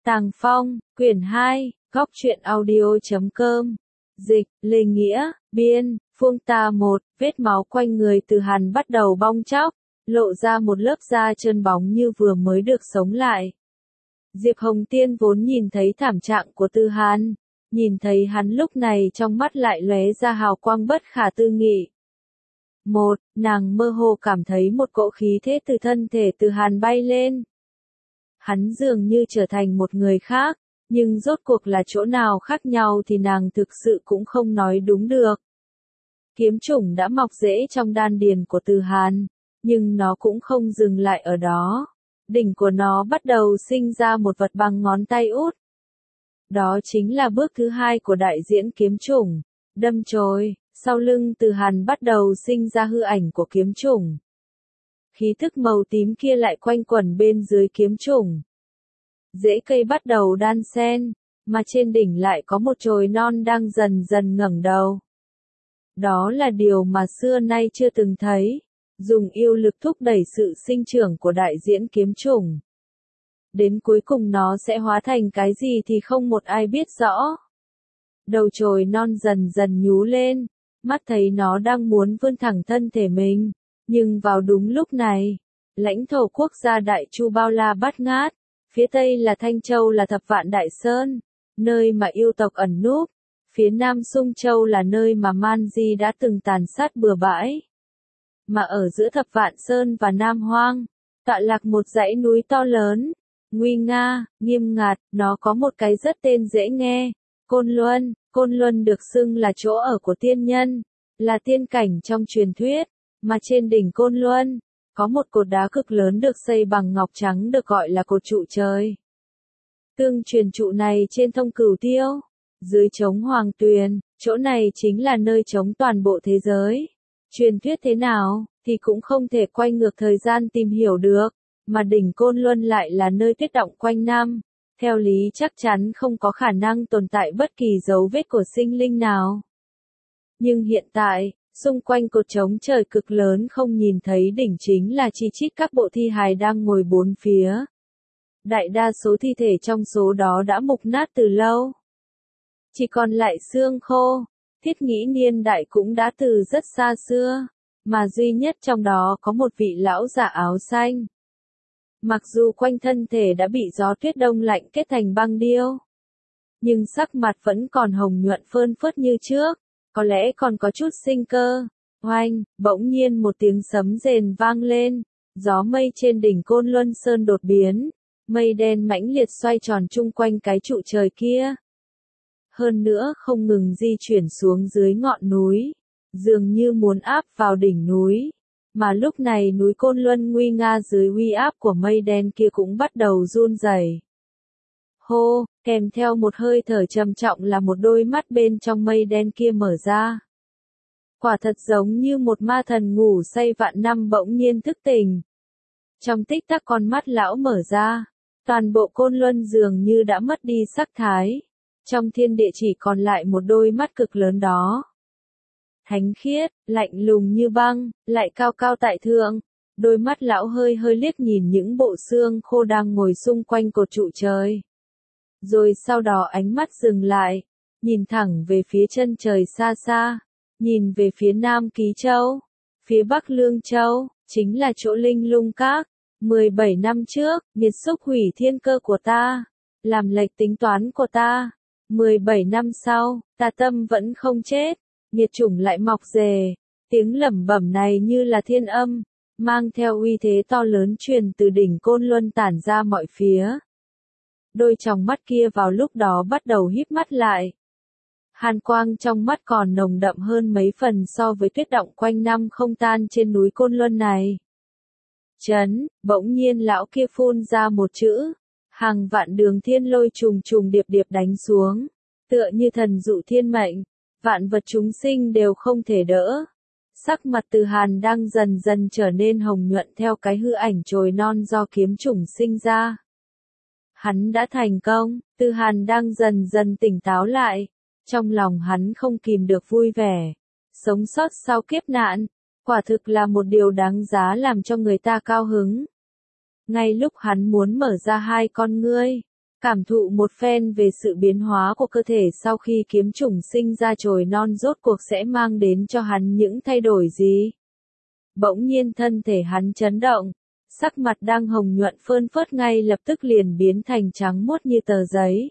Tàng Phong, quyển 2, góc truyện audio.com. Dịch, Lê Nghĩa, biên, Phương Ta 1, vết máu quanh người Từ Hàn bắt đầu bong tróc, lộ ra một lớp da trơn bóng như vừa mới được sống lại. Diệp Hồng Tiên vốn nhìn thấy thảm trạng của Từ Hàn, nhìn thấy hắn lúc này trong mắt lại lóe ra hào quang bất khả tư nghị. Nàng mơ hồ cảm thấy một cỗ khí thế từ thân thể Từ Hàn bay lên. Hắn dường như trở thành một người khác, nhưng rốt cuộc là chỗ nào khác nhau thì nàng thực sự cũng không nói đúng được. Kiếm chủng đã mọc rễ trong đan điền của Từ Hàn, nhưng nó cũng không dừng lại ở đó. Đỉnh của nó bắt đầu sinh ra một vật bằng ngón tay út. Đó chính là bước thứ 2 của đại diễn kiếm chủng, đâm chồi. Sau lưng Từ Hàn bắt đầu sinh ra hư ảnh của kiếm chủng. Khí thức màu tím kia lại quanh quẩn bên dưới kiếm chủng. Rễ cây bắt đầu đan xen, mà trên đỉnh lại có một chồi non đang dần dần ngẩng đầu. Đó là điều mà xưa nay chưa từng thấy, dùng yêu lực thúc đẩy sự sinh trưởng của đại diễn kiếm chủng. Đến cuối cùng nó sẽ hóa thành cái gì thì không một ai biết rõ. Đầu chồi non dần dần nhú lên, mắt thấy nó đang muốn vươn thẳng thân thể mình, nhưng vào đúng lúc này, lãnh thổ quốc gia Đại Chu bao la bát ngát, phía tây là Thanh Châu là Thập Vạn Đại Sơn, nơi mà yêu tộc ẩn núp, phía nam Sung Châu là nơi mà Man Di đã từng tàn sát bừa bãi. Mà ở giữa Thập Vạn Sơn và Nam Hoang, tọa lạc một dãy núi to lớn, nguy nga, nghiêm ngặt, nó có một cái rất tên dễ nghe, Côn Luân. Côn Luân được xưng là chỗ ở của tiên nhân, là tiên cảnh trong truyền thuyết, mà trên đỉnh Côn Luân, có một cột đá cực lớn được xây bằng ngọc trắng được gọi là cột trụ trời. Tương truyền trụ này trên thông Cửu Tiêu, dưới trống Hoàng Tuyền, chỗ này chính là nơi trống toàn bộ thế giới. Truyền thuyết thế nào, thì cũng không thể quay ngược thời gian tìm hiểu được, mà đỉnh Côn Luân lại là nơi tuyết động quanh năm. Theo lý chắc chắn không có khả năng tồn tại bất kỳ dấu vết của sinh linh nào. Nhưng hiện tại, xung quanh cột trống trời cực lớn không nhìn thấy đỉnh chính là chi chít các bộ thi hài đang ngồi bốn phía. Đại đa số thi thể trong số đó đã mục nát từ lâu. Chỉ còn lại xương khô, thiết nghĩ niên đại cũng đã từ rất xa xưa, mà duy nhất trong đó có một vị lão giả áo xanh. Mặc dù quanh thân thể đã bị gió tuyết đông lạnh kết thành băng điêu, nhưng sắc mặt vẫn còn hồng nhuận phơn phớt như trước, có lẽ còn có chút sinh cơ. Oanh, bỗng nhiên một tiếng sấm rền vang lên, gió mây trên đỉnh Côn Luân Sơn đột biến, mây đen mãnh liệt xoay tròn chung quanh cái trụ trời kia. Hơn nữa không ngừng di chuyển xuống dưới ngọn núi, dường như muốn áp vào đỉnh núi. Mà lúc này núi Côn Luân nguy nga dưới uy áp của mây đen kia cũng bắt đầu run rẩy. Hô, kèm theo một hơi thở trầm trọng là một đôi mắt bên trong mây đen kia mở ra. Quả thật giống như một ma thần ngủ say vạn năm bỗng nhiên thức tỉnh. Trong tích tắc con mắt lão mở ra, toàn bộ Côn Luân dường như đã mất đi sắc thái. Trong thiên địa chỉ còn lại một đôi mắt cực lớn đó. Thánh khiết, lạnh lùng như băng, lại cao cao tại thượng. Đôi mắt lão hơi hơi liếc nhìn những bộ xương khô đang ngồi xung quanh cột trụ trời. Rồi sau đó ánh mắt dừng lại, nhìn thẳng về phía chân trời xa xa, nhìn về phía Nam Ký Châu, phía Bắc Lương Châu, chính là chỗ Linh Lung Các. 17 năm trước, nghiệt xúc hủy thiên cơ của ta, làm lệch tính toán của ta. 17 năm sau, ta tâm vẫn không chết. Nghiệt chủng lại mọc rề, tiếng lẩm bẩm này như là thiên âm, mang theo uy thế to lớn truyền từ đỉnh Côn Luân tản ra mọi phía. Đôi tròng mắt kia vào lúc đó bắt đầu híp mắt lại. Hàn quang trong mắt còn nồng đậm hơn mấy phần so với tuyết động quanh năm không tan trên núi Côn Luân này. Chấn, bỗng nhiên lão kia phun ra một chữ, hàng vạn đường thiên lôi trùng trùng điệp điệp đánh xuống, tựa như thần dụ thiên mệnh. Vạn vật chúng sinh đều không thể đỡ. Sắc mặt Từ Hàn đang dần dần trở nên hồng nhuận theo cái hư ảnh chồi non do kiếm chủng sinh ra. Hắn đã thành công, Từ Hàn đang dần dần tỉnh táo lại. Trong lòng hắn không kìm được vui vẻ. Sống sót sau kiếp nạn, quả thực là một điều đáng giá làm cho người ta cao hứng. Ngay lúc hắn muốn mở ra hai con ngươi, Cảm thụ một phen về sự biến hóa của cơ thể sau khi kiếm chủng sinh ra chồi non rốt cuộc sẽ mang đến cho hắn những thay đổi gì. Bỗng nhiên thân thể hắn chấn động, sắc mặt đang hồng nhuận phơn phớt ngay lập tức liền biến thành trắng muốt như tờ giấy.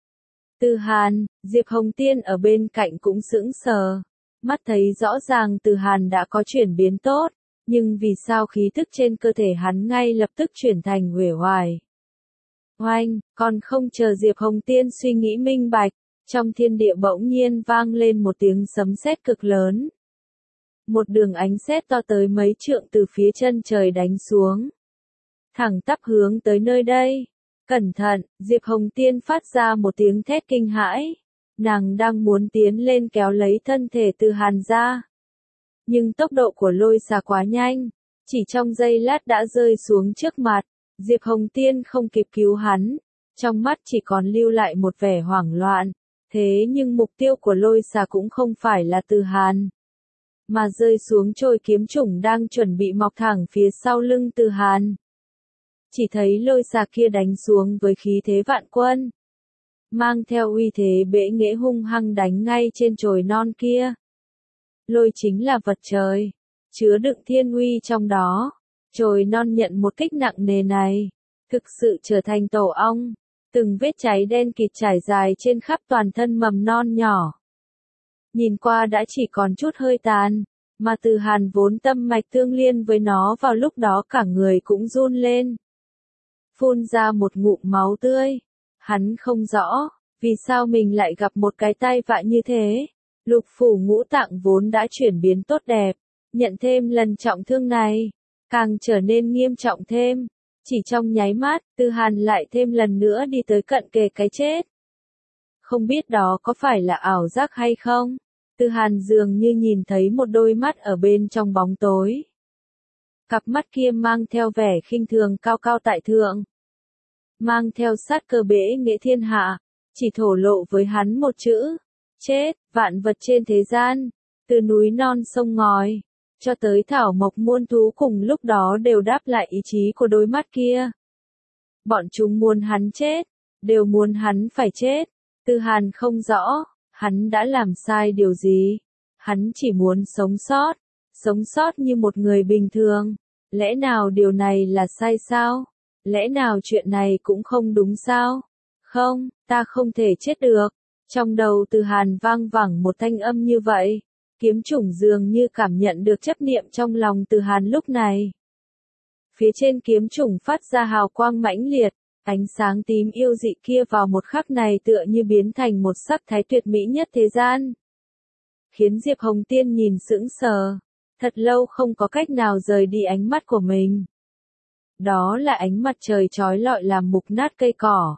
Từ Hàn, Diệp Hồng Tiên ở bên cạnh cũng sững sờ, mắt thấy rõ ràng Từ Hàn đã có chuyển biến tốt, nhưng vì sao khí tức trên cơ thể hắn ngay lập tức chuyển thành uể oải. Oanh, còn không chờ Diệp Hồng Tiên suy nghĩ minh bạch, trong thiên địa bỗng nhiên vang lên một tiếng sấm sét cực lớn. Một đường ánh sét to tới mấy trượng từ phía chân trời đánh xuống. Thẳng tắp hướng tới nơi đây. Cẩn thận, Diệp Hồng Tiên phát ra một tiếng thét kinh hãi. Nàng đang muốn tiến lên kéo lấy thân thể Từ Hàn ra. Nhưng tốc độ của lôi xà quá nhanh, chỉ trong giây lát đã rơi xuống trước mặt. Diệp Hồng Tiên không kịp cứu hắn, trong mắt chỉ còn lưu lại một vẻ hoảng loạn. Thế nhưng mục tiêu của lôi xà cũng không phải là Từ Hàn, mà rơi xuống trôi kiếm chủng đang chuẩn bị mọc thẳng phía sau lưng Từ Hàn. Chỉ thấy lôi xà kia đánh xuống với khí thế vạn quân, mang theo uy thế bệ nghệ hung hăng đánh ngay trên chồi non kia. Lôi chính là vật trời, chứa đựng thiên uy trong đó. Chồi non nhận một kích nặng nề này, thực sự trở thành tổ ong, từng vết cháy đen kịt trải dài trên khắp toàn thân mầm non nhỏ. Nhìn qua đã chỉ còn chút hơi tàn, mà Từ Hàn vốn tâm mạch tương liên với nó vào lúc đó cả người cũng run lên. Phun ra một ngụm máu tươi, hắn không rõ, vì sao mình lại gặp một cái tai vạ như thế. Lục phủ ngũ tạng vốn đã chuyển biến tốt đẹp, nhận thêm lần trọng thương này, càng trở nên nghiêm trọng thêm. Chỉ trong nháy mắt, Từ Hàn lại thêm lần nữa đi tới cận kề cái chết. Không biết đó có phải là ảo giác hay không? Từ Hàn dường như nhìn thấy một đôi mắt ở bên trong bóng tối. Cặp mắt kia mang theo vẻ khinh thường cao cao tại thượng. Mang theo sát cơ bẽ nghệ thiên hạ, chỉ thổ lộ với hắn một chữ. Chết, vạn vật trên thế gian, từ núi non sông ngòi, cho tới thảo mộc muôn thú cùng lúc đó đều đáp lại ý chí của đôi mắt kia. Bọn chúng muốn hắn chết, đều muốn hắn phải chết. Từ Hàn không rõ, hắn đã làm sai điều gì. Hắn chỉ muốn sống sót như một người bình thường. Lẽ nào điều này là sai sao? Lẽ nào chuyện này cũng không đúng sao? Không, ta không thể chết được. Trong đầu Từ Hàn vang vẳng một thanh âm như vậy. Kiếm chủng dường như cảm nhận được chấp niệm trong lòng Từ Hàn lúc này. Phía trên kiếm chủng phát ra hào quang mãnh liệt, ánh sáng tím yêu dị kia vào một khắc này tựa như biến thành một sắc thái tuyệt mỹ nhất thế gian. Khiến Diệp Hồng Tiên nhìn sững sờ, thật lâu không có cách nào rời đi ánh mắt của mình. Đó là ánh mặt trời chói lọi làm mục nát cây cỏ.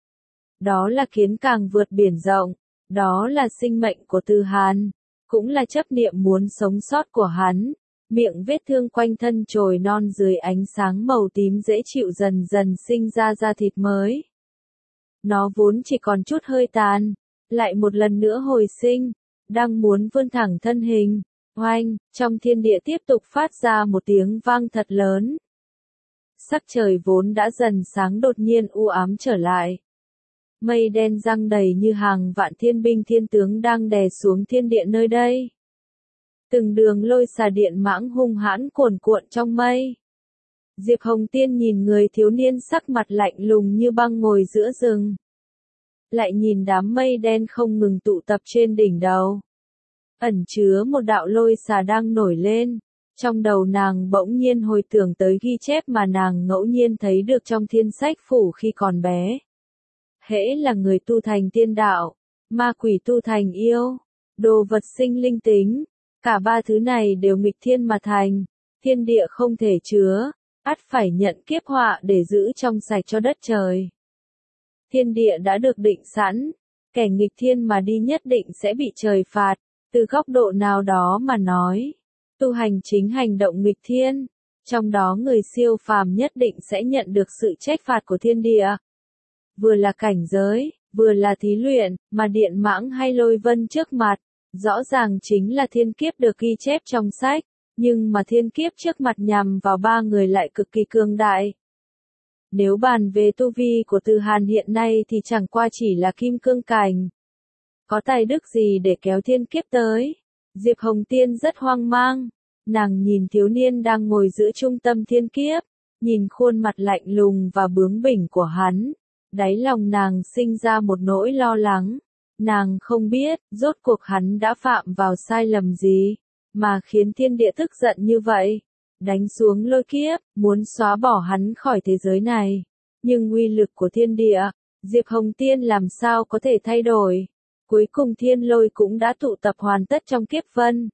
Đó là kiến càng vượt biển rộng, đó là sinh mệnh của Từ Hàn, cũng là chấp niệm muốn sống sót của hắn. Miệng vết thương quanh thân chồi non dưới ánh sáng màu tím dễ chịu dần dần sinh ra da thịt mới. Nó vốn chỉ còn chút hơi tàn, lại một lần nữa hồi sinh, đang muốn vươn thẳng thân hình. Oanh, trong thiên địa tiếp tục phát ra một tiếng vang thật lớn. Sắc trời vốn đã dần sáng đột nhiên u ám trở lại. Mây đen giăng đầy như hàng vạn thiên binh thiên tướng đang đè xuống thiên địa nơi đây. Từng đường lôi xà điện mãng hung hãn cuồn cuộn trong mây. Diệp Hồng Tiên nhìn người thiếu niên sắc mặt lạnh lùng như băng ngồi giữa rừng. Lại nhìn đám mây đen không ngừng tụ tập trên đỉnh đầu. Ẩn chứa một đạo lôi xà đang nổi lên. Trong đầu nàng bỗng nhiên hồi tưởng tới ghi chép mà nàng ngẫu nhiên thấy được trong thiên sách phủ khi còn bé. Hễ là người tu thành tiên đạo, ma quỷ tu thành yêu, đồ vật sinh linh tính, cả ba thứ này đều nghịch thiên mà thành, thiên địa không thể chứa, ắt phải nhận kiếp họa để giữ trong sạch cho đất trời. Thiên địa đã được định sẵn, kẻ nghịch thiên mà đi nhất định sẽ bị trời phạt, từ góc độ nào đó mà nói, tu hành chính hành động nghịch thiên, trong đó người siêu phàm nhất định sẽ nhận được sự trách phạt của thiên địa. Vừa là cảnh giới, vừa là thí luyện, mà điện mãng hay lôi vân trước mặt, rõ ràng chính là thiên kiếp được ghi chép trong sách, nhưng mà thiên kiếp trước mặt nhằm vào ba người lại cực kỳ cường đại. Nếu bàn về tu vi của Từ Hàn hiện nay thì chẳng qua chỉ là kim cương cảnh. Có tài đức gì để kéo thiên kiếp tới? Diệp Hồng Tiên rất hoang mang. Nàng nhìn thiếu niên đang ngồi giữa trung tâm thiên kiếp, nhìn khuôn mặt lạnh lùng và bướng bỉnh của hắn. Đáy lòng nàng sinh ra một nỗi lo lắng. Nàng không biết, rốt cuộc hắn đã phạm vào sai lầm gì, mà khiến thiên địa tức giận như vậy. Đánh xuống lôi kiếp, muốn xóa bỏ hắn khỏi thế giới này. Nhưng uy lực của thiên địa, Diệp Hồng Tiên làm sao có thể thay đổi. Cuối cùng thiên lôi cũng đã tụ tập hoàn tất trong kiếp vân.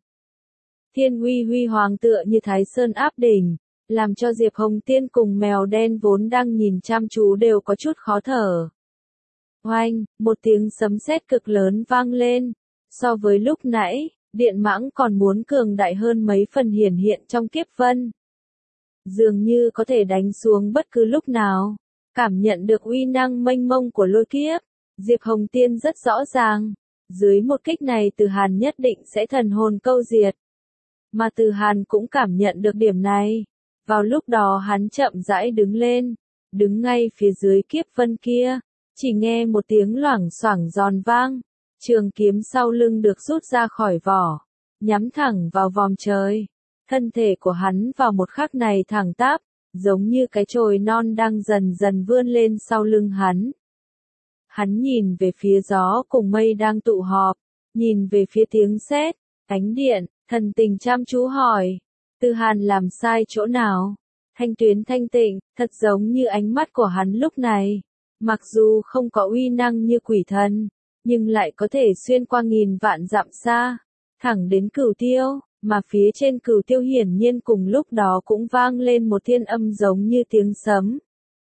Thiên uy huy hoàng tựa như Thái Sơn áp đỉnh, làm cho Diệp Hồng Tiên cùng mèo đen vốn đang nhìn chăm chú đều có chút khó thở. Oanh, một tiếng sấm sét cực lớn vang lên. So với lúc nãy, Điện Mãng còn muốn cường đại hơn mấy phần hiển hiện trong kiếp vân. Dường như có thể đánh xuống bất cứ lúc nào. Cảm nhận được uy năng mênh mông của lôi kiếp, Diệp Hồng Tiên rất rõ ràng. Dưới một kích này Từ Hàn nhất định sẽ thần hồn câu diệt. Mà Từ Hàn cũng cảm nhận được điểm này. Vào lúc đó hắn chậm rãi đứng lên, đứng ngay phía dưới kiếp vân kia. Chỉ nghe một tiếng loảng xoảng giòn vang, trường kiếm sau lưng được rút ra khỏi vỏ, nhắm thẳng vào vòm trời. Thân thể của hắn vào một khắc này thẳng tắp, giống như cái chồi non đang dần dần vươn lên sau lưng hắn. Hắn nhìn về phía gió cùng mây đang tụ họp, nhìn về phía tiếng sét, ánh điện, thần tình chăm chú hỏi, Từ Hàn làm sai chỗ nào? Thanh tuyến thanh tịnh, thật giống như ánh mắt của hắn lúc này. Mặc dù không có uy năng như quỷ thần, nhưng lại có thể xuyên qua nghìn vạn dặm xa, thẳng đến Cửu Tiêu, mà phía trên Cửu Tiêu hiển nhiên cùng lúc đó cũng vang lên một thiên âm giống như tiếng sấm.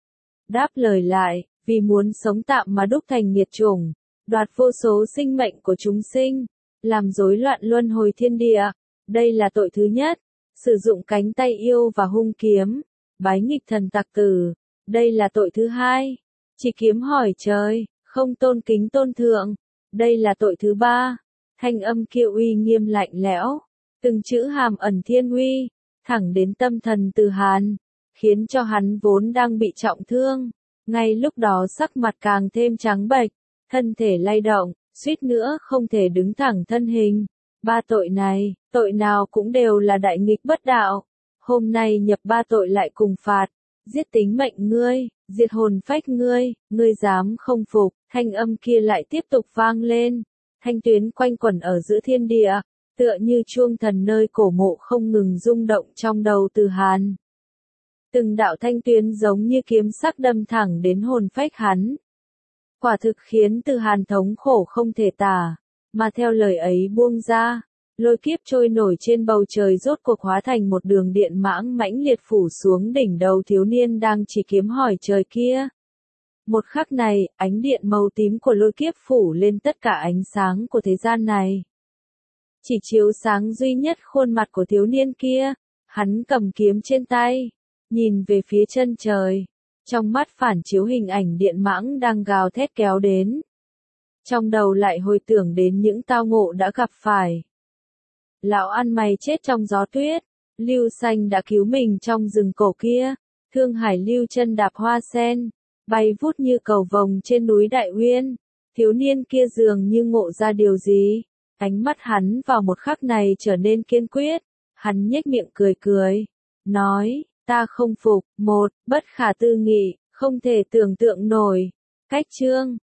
Đáp lời lại, vì muốn sống tạm mà đúc thành nghiệt chủng, đoạt vô số sinh mệnh của chúng sinh, làm rối loạn luân hồi thiên địa, đây là tội thứ nhất. Sử dụng cánh tay yêu và hung kiếm, bái nghịch thần tặc tử, đây là tội thứ hai. Chỉ kiếm hỏi trời, không tôn kính tôn thượng, đây là tội thứ ba. Thanh âm kia uy nghiêm lạnh lẽo, từng chữ hàm ẩn thiên uy, thẳng đến tâm thần Từ Hàn, khiến cho hắn vốn đang bị trọng thương, ngay lúc đó sắc mặt càng thêm trắng bệch, thân thể lay động, suýt nữa không thể đứng thẳng thân hình. Ba tội này, tội nào cũng đều là đại nghịch bất đạo. Hôm nay nhập ba tội lại cùng phạt, giết tính mệnh ngươi, diệt hồn phách ngươi, ngươi dám không phục. Thanh âm kia lại tiếp tục vang lên, thanh tuyến quanh quẩn ở giữa thiên địa, tựa như chuông thần nơi cổ mộ không ngừng rung động trong đầu Từ Hàn. Từng đạo thanh tuyến giống như kiếm sắc đâm thẳng đến hồn phách hắn. Quả thực khiến Từ Hàn thống khổ không thể tả, mà theo lời ấy buông ra, lôi kiếp trôi nổi trên bầu trời rốt cuộc hóa thành một đường điện mãng mãnh liệt phủ xuống đỉnh đầu thiếu niên đang chỉ kiếm hỏi trời kia. Một khắc này, ánh điện màu tím của lôi kiếp phủ lên tất cả ánh sáng của thế gian này. Chỉ chiếu sáng duy nhất khuôn mặt của thiếu niên kia, hắn cầm kiếm trên tay, nhìn về phía chân trời, trong mắt phản chiếu hình ảnh điện mãng đang gào thét kéo đến. Trong đầu lại hồi tưởng đến những tao ngộ đã gặp phải. Lão ăn mày chết trong gió tuyết, Lưu Xanh đã cứu mình trong rừng cổ kia, Thương Hải Lưu chân đạp hoa sen, bay vút như cầu vồng trên núi Đại Uyên. Thiếu niên kia dường như ngộ ra điều gì, ánh mắt hắn vào một khắc này trở nên kiên quyết, hắn nhếch miệng cười cười, nói, ta không phục, một, bất khả tư nghị, không thể tưởng tượng nổi. Cách chương